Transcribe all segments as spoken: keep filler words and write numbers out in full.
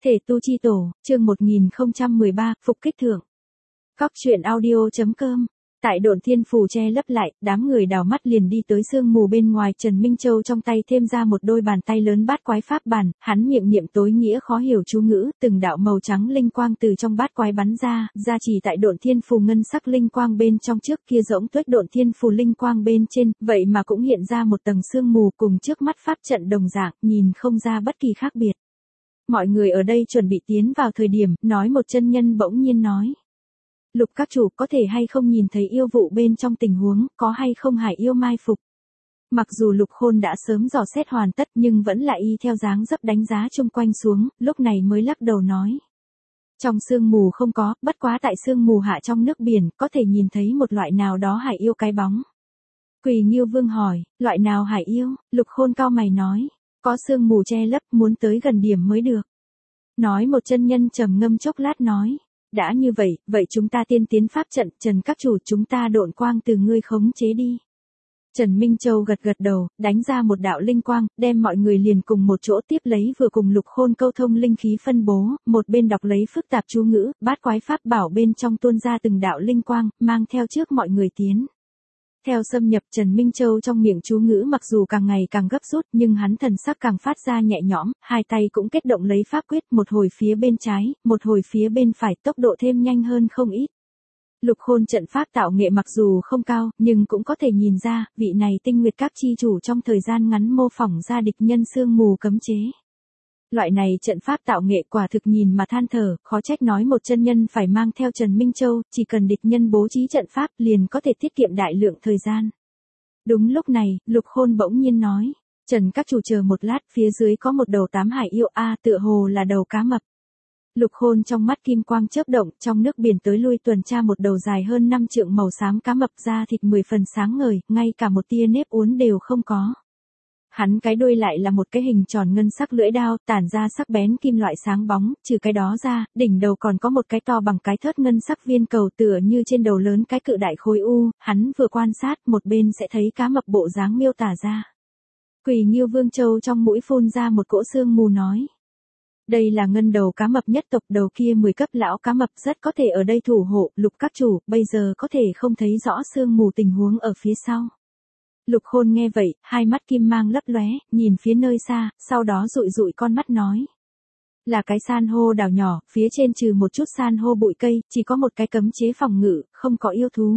Thể tu chi tổ, chương một nghìn không trăm mười ba, phục kích thượng. Cóc truyện audio chấm com. Tại độn thiên phù che lấp lại, đám người đảo mắt liền đi tới sương mù bên ngoài. Trần Minh Châu trong tay thêm ra một đôi bàn tay lớn bát quái pháp bàn, hắn miệng niệm tối nghĩa khó hiểu chú ngữ, từng đạo màu trắng linh quang từ trong bát quái bắn ra, ra chỉ tại độn thiên phù ngân sắc linh quang bên trong, trước kia rỗng tuếch độn thiên phù linh quang bên trên, vậy mà cũng hiện ra một tầng sương mù cùng trước mắt pháp trận đồng dạng, nhìn không ra bất kỳ khác biệt. Mọi người ở đây chuẩn bị tiến vào thời điểm, nói một chân nhân bỗng nhiên nói. Lục các chủ có thể hay không nhìn thấy yêu vụ bên trong tình huống, có hay không hải yêu mai phục. Mặc dù Lục Khôn đã sớm dò xét hoàn tất nhưng vẫn lại y theo dáng dấp đánh giá chung quanh xuống, lúc này mới lắc đầu nói. Trong sương mù không có, bất quá tại sương mù hạ trong nước biển, có thể nhìn thấy một loại nào đó hải yêu cái bóng. Quỳ Nghiêu Vương hỏi, loại nào hải yêu? Lục Khôn cau mày nói. Có sương mù che lấp, muốn tới gần điểm mới được. Nói một chân nhân trầm ngâm chốc lát nói. Đã như vậy, vậy chúng ta tiên tiến pháp trận, Trần các chủ, chúng ta độn quang từ ngươi khống chế đi. Trần Minh Châu gật gật đầu, đánh ra một đạo linh quang, đem mọi người liền cùng một chỗ tiếp lấy, vừa cùng Lục Khôn câu thông linh khí phân bố, một bên đọc lấy phức tạp chú ngữ, bát quái pháp bảo bên trong tuôn ra từng đạo linh quang, mang theo trước mọi người tiến. Theo xâm nhập, Trần Minh Châu trong miệng chú ngữ mặc dù càng ngày càng gấp rút nhưng hắn thần sắc càng phát ra nhẹ nhõm, hai tay cũng kết động lấy pháp quyết, một hồi phía bên trái, một hồi phía bên phải, tốc độ thêm nhanh hơn không ít. Lục Khôn trận pháp tạo nghệ mặc dù không cao, nhưng cũng có thể nhìn ra, vị này tinh nguyệt các chi chủ trong thời gian ngắn mô phỏng ra địch nhân sương mù cấm chế. Loại này trận pháp tạo nghệ quả thực nhìn mà than thở, khó trách nói một chân nhân phải mang theo Trần Minh Châu, chỉ cần địch nhân bố trí trận pháp liền có thể tiết kiệm đại lượng thời gian. Đúng lúc này, Lục Khôn bỗng nhiên nói, Trần các chủ chờ một lát, phía dưới có một đầu tám hải yêu a, tựa hồ là đầu cá mập. Lục Khôn trong mắt kim quang chớp động, trong nước biển tới lui tuần tra một đầu dài hơn năm trượng màu xám cá mập, da thịt mười phần sáng ngời, ngay cả một tia nếp uốn đều không có. Hắn cái đuôi lại là một cái hình tròn ngân sắc lưỡi đao, tản ra sắc bén kim loại sáng bóng, trừ cái đó ra, đỉnh đầu còn có một cái to bằng cái thớt ngân sắc viên cầu, tựa như trên đầu lớn cái cự đại khối u, hắn vừa quan sát, một bên sẽ thấy cá mập bộ dáng miêu tả ra. Quỳ Nghiêu Vương Châu trong mũi phun ra một cỗ sương mù nói. Đây là ngân đầu cá mập nhất tộc, đầu kia mười cấp lão cá mập rất có thể ở đây thủ hộ. Lục các chủ, bây giờ có thể không thấy rõ sương mù tình huống ở phía sau. Lục Khôn nghe vậy, hai mắt kim mang lấp lóe, nhìn phía nơi xa, sau đó dụi dụi con mắt nói. Là cái san hô đảo nhỏ, phía trên trừ một chút san hô bụi cây, chỉ có một cái cấm chế phòng ngự, không có yêu thú.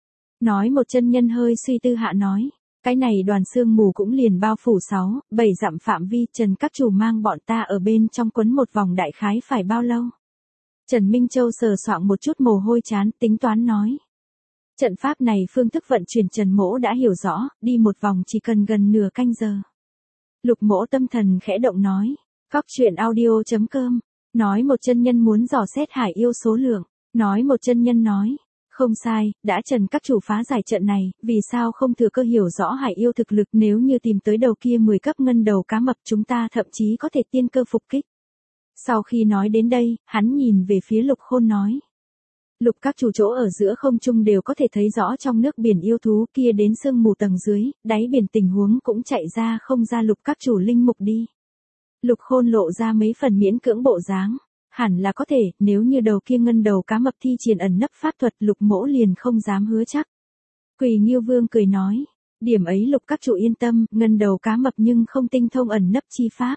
Nói một chân nhân hơi suy tư hạ nói. Cái này đoàn sương mù cũng liền bao phủ sáu, bảy dặm phạm vi, Trần các chủ mang bọn ta ở bên trong quấn một vòng đại khái phải bao lâu? Trần Minh Châu sờ soạng một chút mồ hôi chán, tính toán nói. Trận pháp này phương thức vận chuyển Trần Mỗ đã hiểu rõ, đi một vòng chỉ cần gần nửa canh giờ. Lục Mỗ tâm thần khẽ động nói. Cóc truyện audio chấm com. Nói một chân nhân muốn dò xét hải yêu số lượng. Nói một chân nhân nói. Không sai, đã Trần các chủ phá giải trận này, vì sao không thừa cơ hiểu rõ hải yêu thực lực, nếu như tìm tới đầu kia mười cấp ngân đầu cá mập chúng ta thậm chí có thể tiên cơ phục kích. Sau khi nói đến đây, hắn nhìn về phía Lục Khôn nói. Lục các chủ chỗ ở giữa không trung đều có thể thấy rõ trong nước biển yêu thú kia đến sương mù tầng dưới, đáy biển tình huống cũng chạy ra không ra Lục các chủ linh mục đi. Lục Khôn lộ ra mấy phần miễn cưỡng bộ dáng. Hẳn là có thể, nếu như đầu kia ngân đầu cá mập thi triển ẩn nấp pháp thuật, Lục Mỗ liền không dám hứa chắc. Quỳ Nghiêu Vương cười nói, điểm ấy Lục các chủ yên tâm, ngân đầu cá mập nhưng không tinh thông ẩn nấp chi pháp.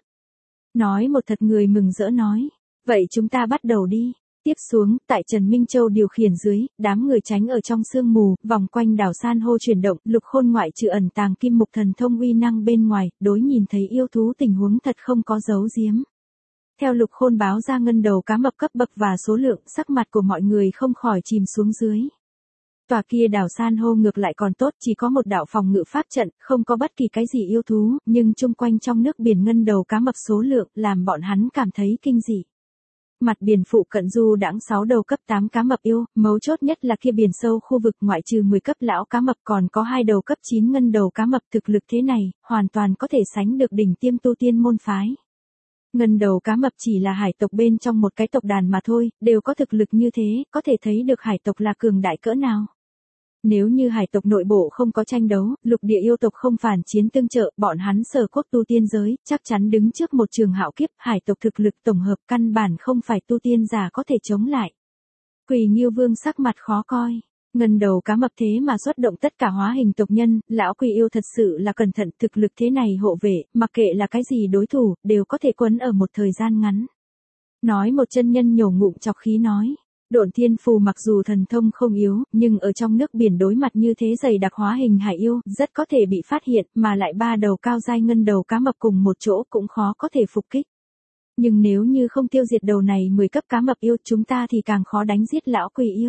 Nói một thật người mừng rỡ nói, vậy chúng ta bắt đầu đi. Tiếp xuống, tại Trần Minh Châu điều khiển dưới, đám người tránh ở trong sương mù, vòng quanh đảo san hô chuyển động, Lục Khôn ngoại trừ ẩn tàng kim mục thần thông uy năng bên ngoài, đối nhìn thấy yêu thú tình huống thật không có giấu giếm. Theo Lục Khôn báo ra ngân đầu cá mập cấp bậc và số lượng, sắc mặt của mọi người không khỏi chìm xuống dưới. Tòa kia đảo san hô ngược lại còn tốt, chỉ có một đạo phòng ngự pháp trận, không có bất kỳ cái gì yêu thú, nhưng chung quanh trong nước biển ngân đầu cá mập số lượng, làm bọn hắn cảm thấy kinh dị. Mặt biển phụ cận du đãng sáu đầu cấp tám cá mập yêu, mấu chốt nhất là kia biển sâu khu vực ngoại trừ mười cấp lão cá mập còn có hai đầu cấp chín ngân đầu cá mập, thực lực thế này, hoàn toàn có thể sánh được đỉnh tiêm tu tiên môn phái. Ngân đầu cá mập chỉ là hải tộc bên trong một cái tộc đàn mà thôi, đều có thực lực như thế, có thể thấy được hải tộc là cường đại cỡ nào. Nếu như hải tộc nội bộ không có tranh đấu, lục địa yêu tộc không phản chiến tương trợ, bọn hắn sở cốt tu tiên giới, chắc chắn đứng trước một trường hạo kiếp, hải tộc thực lực tổng hợp căn bản không phải tu tiên giả có thể chống lại. Quỳ Nghiêu Vương sắc mặt khó coi. Ngân đầu cá mập thế mà xuất động tất cả hóa hình tộc nhân, lão Quỳ yêu thật sự là cẩn thận, thực lực thế này hộ vệ, mặc kệ là cái gì đối thủ, đều có thể quấn ở một thời gian ngắn. Nói một chân nhân nhổ ngụm chọc khí nói. Độn thiên phù mặc dù thần thông không yếu, nhưng ở trong nước biển đối mặt như thế dày đặc hóa hình hải yêu, rất có thể bị phát hiện, mà lại ba đầu cao giai ngân đầu cá mập cùng một chỗ cũng khó có thể phục kích. Nhưng nếu như không tiêu diệt đầu này mười cấp cá mập yêu, chúng ta thì càng khó đánh giết lão Quỳ yêu.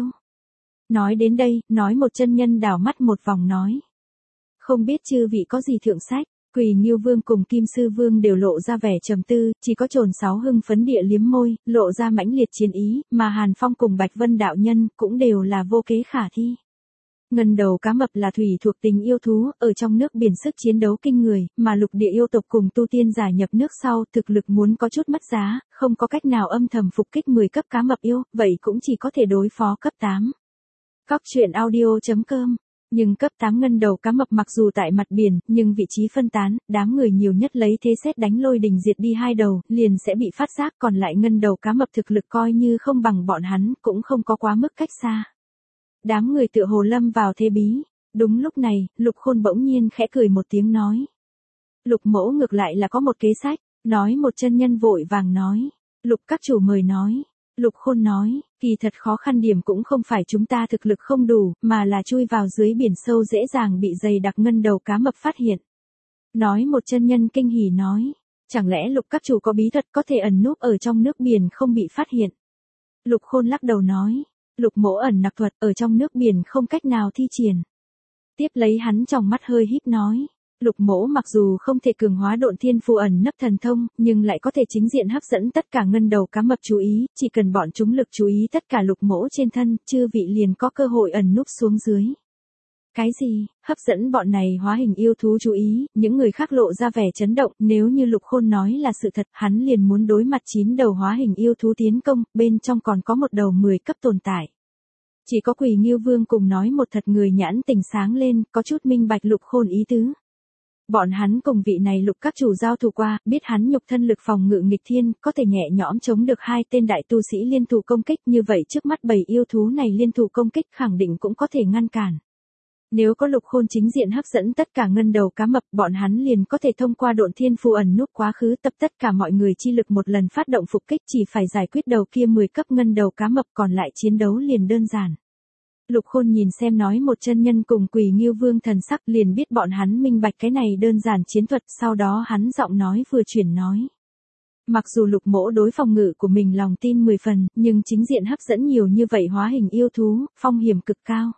Nói đến đây, nói một chân nhân đảo mắt một vòng nói. Không biết chư vị có gì thượng sách. Quỳ Nghiêu Vương cùng Kim Sư Vương đều lộ ra vẻ trầm tư, chỉ có Trồn Sáu hưng phấn địa liếm môi, lộ ra mãnh liệt chiến ý, mà Hàn Phong cùng Bạch Vân đạo nhân cũng đều là vô kế khả thi. Ngân đầu cá mập là thủy thuộc tính yêu thú, ở trong nước biển sức chiến đấu kinh người, mà lục địa yêu tộc cùng tu tiên giả nhập nước sau, thực lực muốn có chút mất giá, không có cách nào âm thầm phục kích mười cấp cá mập yêu, vậy cũng chỉ có thể đối phó cấp tám. Cóc truyện audio chấm com. Nhưng cấp tám ngân đầu cá mập mặc dù tại mặt biển, nhưng vị trí phân tán, đám người nhiều nhất lấy thế xét đánh lôi đình diệt đi hai đầu, liền sẽ bị phát giác, còn lại ngân đầu cá mập thực lực coi như không bằng bọn hắn, cũng không có quá mức cách xa. Đám người tựa hồ lâm vào thế bí. Đúng lúc này, Lục Khôn bỗng nhiên khẽ cười một tiếng nói. Lục mỗ ngược lại là có một kế sách, nói một chân nhân vội vàng nói. Lục các chủ mời nói. Lục Khôn nói, kỳ thật khó khăn điểm cũng không phải chúng ta thực lực không đủ, mà là chui vào dưới biển sâu dễ dàng bị dày đặc ngân đầu cá mập phát hiện. Nói một chân nhân kinh hỉ nói, chẳng lẽ Lục các chủ có bí thuật có thể ẩn núp ở trong nước biển không bị phát hiện. Lục Khôn lắc đầu nói, Lục mỗ ẩn nặc thuật ở trong nước biển không cách nào thi triển. Tiếp lấy hắn trong mắt hơi híp nói. Lục mỗ mặc dù không thể cường hóa độn thiên phù ẩn nấp thần thông, nhưng lại có thể chính diện hấp dẫn tất cả ngân đầu cá mập chú ý, chỉ cần bọn chúng lực chú ý tất cả lục mỗ trên thân, chư vị liền có cơ hội ẩn núp xuống dưới. Cái gì, hấp dẫn bọn này hóa hình yêu thú chú ý, những người khác lộ ra vẻ chấn động, nếu như Lục Khôn nói là sự thật, hắn liền muốn đối mặt chín đầu hóa hình yêu thú tiến công, bên trong còn có một đầu mười cấp tồn tại. Chỉ có Quỳ Nghiêu Vương cùng nói một thật người nhãn tỉnh sáng lên, có chút minh bạch Lục Khôn ý tứ. Bọn hắn cùng vị này Lục các chủ giao thủ qua, biết hắn nhục thân lực phòng ngự nghịch thiên, có thể nhẹ nhõm chống được hai tên đại tu sĩ liên thủ công kích, như vậy trước mắt bầy yêu thú này liên thủ công kích khẳng định cũng có thể ngăn cản. Nếu có Lục Khôn chính diện hấp dẫn tất cả ngân đầu cá mập, bọn hắn liền có thể thông qua độn thiên phù ẩn núp quá khứ tập tất cả mọi người chi lực một lần phát động phục kích, chỉ phải giải quyết đầu kia mười cấp ngân đầu cá mập, còn lại chiến đấu liền đơn giản. Lục Khôn nhìn xem nói một chân nhân cùng Quỳ Nghiêu Vương thần sắc, liền biết bọn hắn minh bạch cái này đơn giản chiến thuật, sau đó hắn giọng nói vừa chuyển nói. Mặc dù Lục mỗ đối phòng ngự của mình lòng tin mười phần, nhưng chính diện hấp dẫn nhiều như vậy hóa hình yêu thú, phong hiểm cực cao.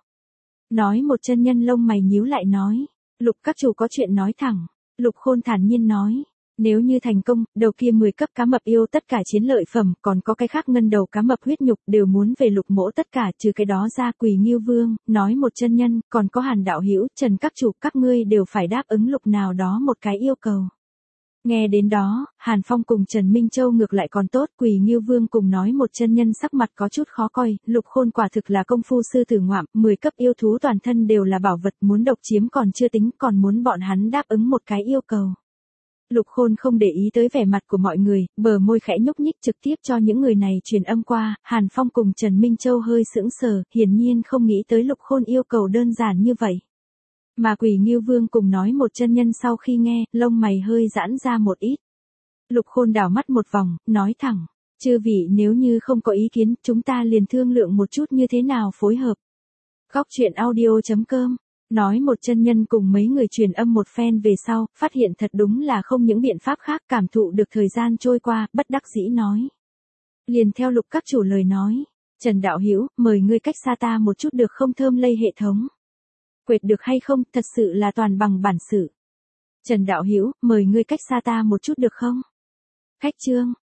Nói một chân nhân lông mày nhíu lại nói. Lục các chủ có chuyện nói thẳng. Lục Khôn thản nhiên nói. Nếu như thành công, đầu kia mười cấp cá mập yêu tất cả chiến lợi phẩm, còn có cái khác ngân đầu cá mập huyết nhục đều muốn về Lục mỗ tất cả, trừ cái đó ra. Quỳ Nghiêu Vương, nói một chân nhân, còn có Hàn đạo hữu, Trần các chủ, các ngươi đều phải đáp ứng Lục nào đó một cái yêu cầu. Nghe đến đó, Hàn Phong cùng Trần Minh Châu ngược lại còn tốt, Quỳ Nghiêu Vương cùng nói một chân nhân sắc mặt có chút khó coi, Lục Khôn quả thực là công phu sư tử ngoạm, mười cấp yêu thú toàn thân đều là bảo vật, muốn độc chiếm còn chưa tính, còn muốn bọn hắn đáp ứng một cái yêu cầu. Lục Khôn không để ý tới vẻ mặt của mọi người, bờ môi khẽ nhúc nhích trực tiếp cho những người này truyền âm qua, Hàn Phong cùng Trần Minh Châu hơi sững sờ, hiển nhiên không nghĩ tới Lục Khôn yêu cầu đơn giản như vậy. Mà Quỳ Nghiêu Vương cùng nói một chân nhân sau khi nghe, lông mày hơi giãn ra một ít. Lục Khôn đảo mắt một vòng, nói thẳng, chư vị nếu như không có ý kiến, chúng ta liền thương lượng một chút như thế nào phối hợp. Cóc truyện audio chấm com. Nói một chân nhân cùng mấy người truyền âm một phen về sau, phát hiện thật đúng là không những biện pháp khác, cảm thụ được thời gian trôi qua, bất đắc dĩ nói. Liền theo Lục các chủ lời nói, Trần đạo hữu, mời ngươi cách xa ta một chút được không, thơm lây hệ thống. Quệt được hay không, thật sự là toàn bằng bản sự. Trần đạo hữu, mời ngươi cách xa ta một chút được không? Khách trương,